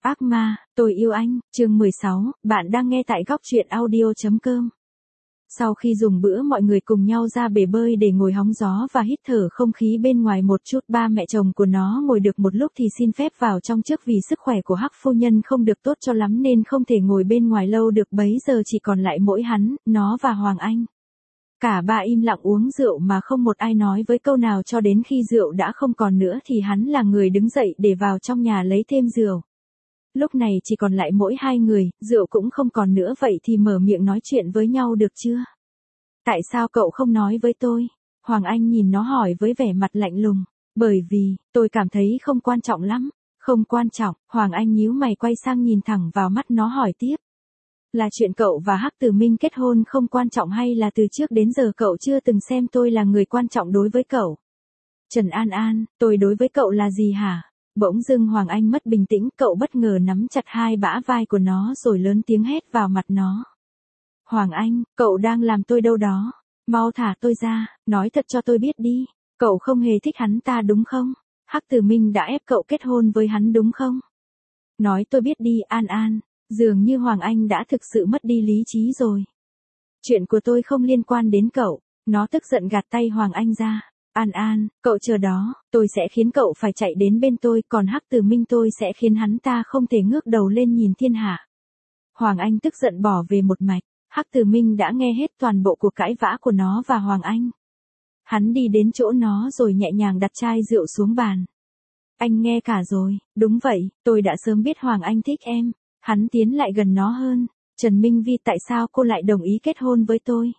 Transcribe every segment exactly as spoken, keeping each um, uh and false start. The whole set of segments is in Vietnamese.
Ác ma, tôi yêu anh, chương mười sáu, bạn đang nghe tại góc truyện audio.com. Sau khi dùng bữa mọi người cùng nhau ra bể bơi để ngồi hóng gió và hít thở không khí bên ngoài một chút, ba mẹ chồng của nó ngồi được một lúc thì xin phép vào trong trước vì sức khỏe của Hắc phu nhân không được tốt cho lắm nên không thể ngồi bên ngoài lâu được, bấy giờ chỉ còn lại mỗi hắn, nó và Hoàng Anh. Cả ba im lặng uống rượu mà không một ai nói với câu nào cho đến khi rượu đã không còn nữa thì hắn là người đứng dậy để vào trong nhà lấy thêm rượu. Lúc này chỉ còn lại mỗi hai người, rượu cũng không còn nữa vậy thì mở miệng nói chuyện với nhau được chưa? Tại sao cậu không nói với tôi? Hoàng Anh nhìn nó hỏi với vẻ mặt lạnh lùng. Bởi vì, tôi cảm thấy không quan trọng lắm. Không quan trọng, Hoàng Anh nhíu mày quay sang nhìn thẳng vào mắt nó hỏi tiếp. Là chuyện cậu và Hắc Tử Minh kết hôn không quan trọng hay là từ trước đến giờ cậu chưa từng xem tôi là người quan trọng đối với cậu? Trần An An, tôi đối với cậu là gì hả? Bỗng dưng Hoàng Anh mất bình tĩnh, cậu bất ngờ nắm chặt hai bả vai của nó rồi lớn tiếng hét vào mặt nó. Hoàng Anh, cậu đang làm tôi đâu đó? Mau thả tôi ra, nói thật cho tôi biết đi. Cậu không hề thích hắn ta đúng không? Hắc Tử Minh đã ép cậu kết hôn với hắn đúng không? Nói tôi biết đi An An. Dường như Hoàng Anh đã thực sự mất đi lý trí rồi. Chuyện của tôi không liên quan đến cậu. Nó tức giận gạt tay Hoàng Anh ra. An An, cậu chờ đó, tôi sẽ khiến cậu phải chạy đến bên tôi, còn Hắc Tử Minh tôi sẽ khiến hắn ta không thể ngước đầu lên nhìn thiên hạ. Hoàng Anh tức giận bỏ về một mạch. Hắc Tử Minh đã nghe hết toàn bộ cuộc cãi vã của nó và Hoàng Anh. Hắn đi đến chỗ nó rồi nhẹ nhàng đặt chai rượu xuống bàn. Anh nghe cả rồi, đúng vậy, tôi đã sớm biết Hoàng Anh thích em. Hắn tiến lại gần nó hơn. Trần Minh Vi, tại sao cô lại đồng ý kết hôn với tôi?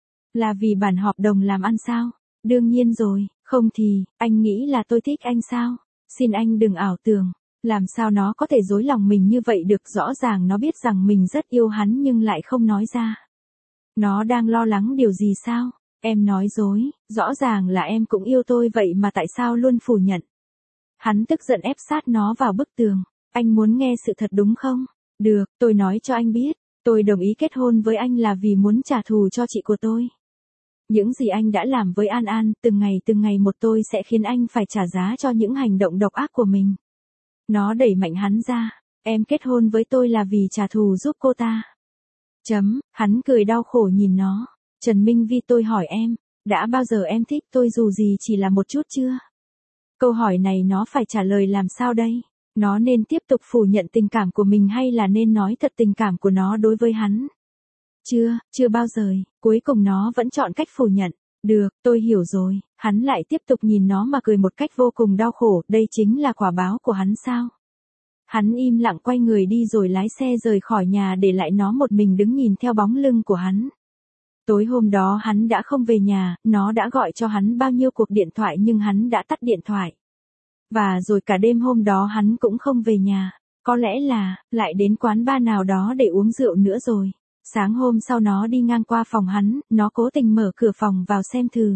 Là vì bản hợp đồng làm ăn sao? Đương nhiên rồi, không thì, anh nghĩ là tôi thích anh sao? Xin anh đừng ảo tưởng. Làm sao nó có thể dối lòng mình như vậy được, rõ ràng nó biết rằng mình rất yêu hắn nhưng lại không nói ra. Nó đang lo lắng điều gì sao? Em nói dối, rõ ràng là em cũng yêu tôi vậy mà tại sao luôn phủ nhận? Hắn tức giận ép sát nó vào bức tường. Anh muốn nghe sự thật đúng không? Được, tôi nói cho anh biết. Tôi đồng ý kết hôn với anh là vì muốn trả thù cho chị của tôi. Những gì anh đã làm với An An, từng ngày từng ngày một tôi sẽ khiến anh phải trả giá cho những hành động độc ác của mình. Nó đẩy mạnh hắn ra. Em kết hôn với tôi là vì trả thù giúp cô ta. Chấm, hắn cười đau khổ nhìn nó. Trần Minh Vi, tôi hỏi em, đã bao giờ em thích tôi dù gì chỉ là một chút chưa? Câu hỏi này nó phải trả lời làm sao đây? Nó nên tiếp tục phủ nhận tình cảm của mình hay là nên nói thật tình cảm của nó đối với hắn? Chưa, chưa bao giờ, cuối cùng nó vẫn chọn cách phủ nhận. Được, tôi hiểu rồi, hắn lại tiếp tục nhìn nó mà cười một cách vô cùng đau khổ, đây chính là quả báo của hắn sao? Hắn im lặng quay người đi rồi lái xe rời khỏi nhà để lại nó một mình đứng nhìn theo bóng lưng của hắn. Tối hôm đó hắn đã không về nhà, nó đã gọi cho hắn bao nhiêu cuộc điện thoại nhưng hắn đã tắt điện thoại. Và rồi cả đêm hôm đó hắn cũng không về nhà, có lẽ là, lại đến quán bar nào đó để uống rượu nữa rồi. Sáng hôm sau nó đi ngang qua phòng hắn, nó cố tình mở cửa phòng vào xem thử.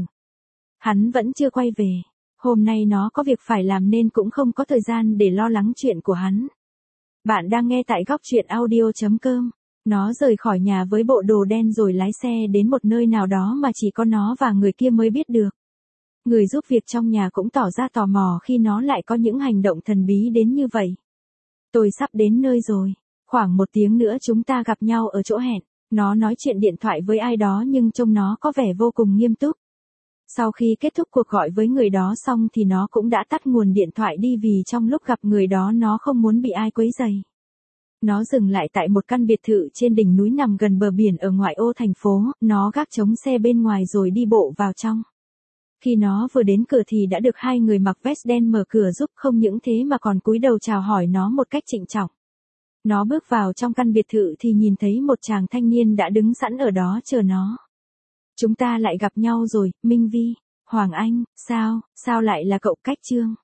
Hắn vẫn chưa quay về. Hôm nay nó có việc phải làm nên cũng không có thời gian để lo lắng chuyện của hắn. Bạn đang nghe tại góc truyện audio.com. Nó rời khỏi nhà với bộ đồ đen rồi lái xe đến một nơi nào đó mà chỉ có nó và người kia mới biết được. Người giúp việc trong nhà cũng tỏ ra tò mò khi nó lại có những hành động thần bí đến như vậy. Tôi sắp đến nơi rồi. Khoảng một tiếng nữa chúng ta gặp nhau ở chỗ hẹn. Nó nói chuyện điện thoại với ai đó nhưng trông nó có vẻ vô cùng nghiêm túc. Sau khi kết thúc cuộc gọi với người đó xong thì nó cũng đã tắt nguồn điện thoại đi vì trong lúc gặp người đó nó không muốn bị ai quấy rầy. Nó dừng lại tại một căn biệt thự trên đỉnh núi nằm gần bờ biển ở ngoại ô thành phố, nó gác trống xe bên ngoài rồi đi bộ vào trong. Khi nó vừa đến cửa thì đã được hai người mặc vest đen mở cửa giúp, không những thế mà còn cúi đầu chào hỏi nó một cách trịnh trọng. Nó bước vào trong căn biệt thự thì nhìn thấy một chàng thanh niên đã đứng sẵn ở đó chờ nó. Chúng ta lại gặp nhau rồi, Minh Vi. Hoàng Anh, sao, sao lại là cậu? Cách Trương.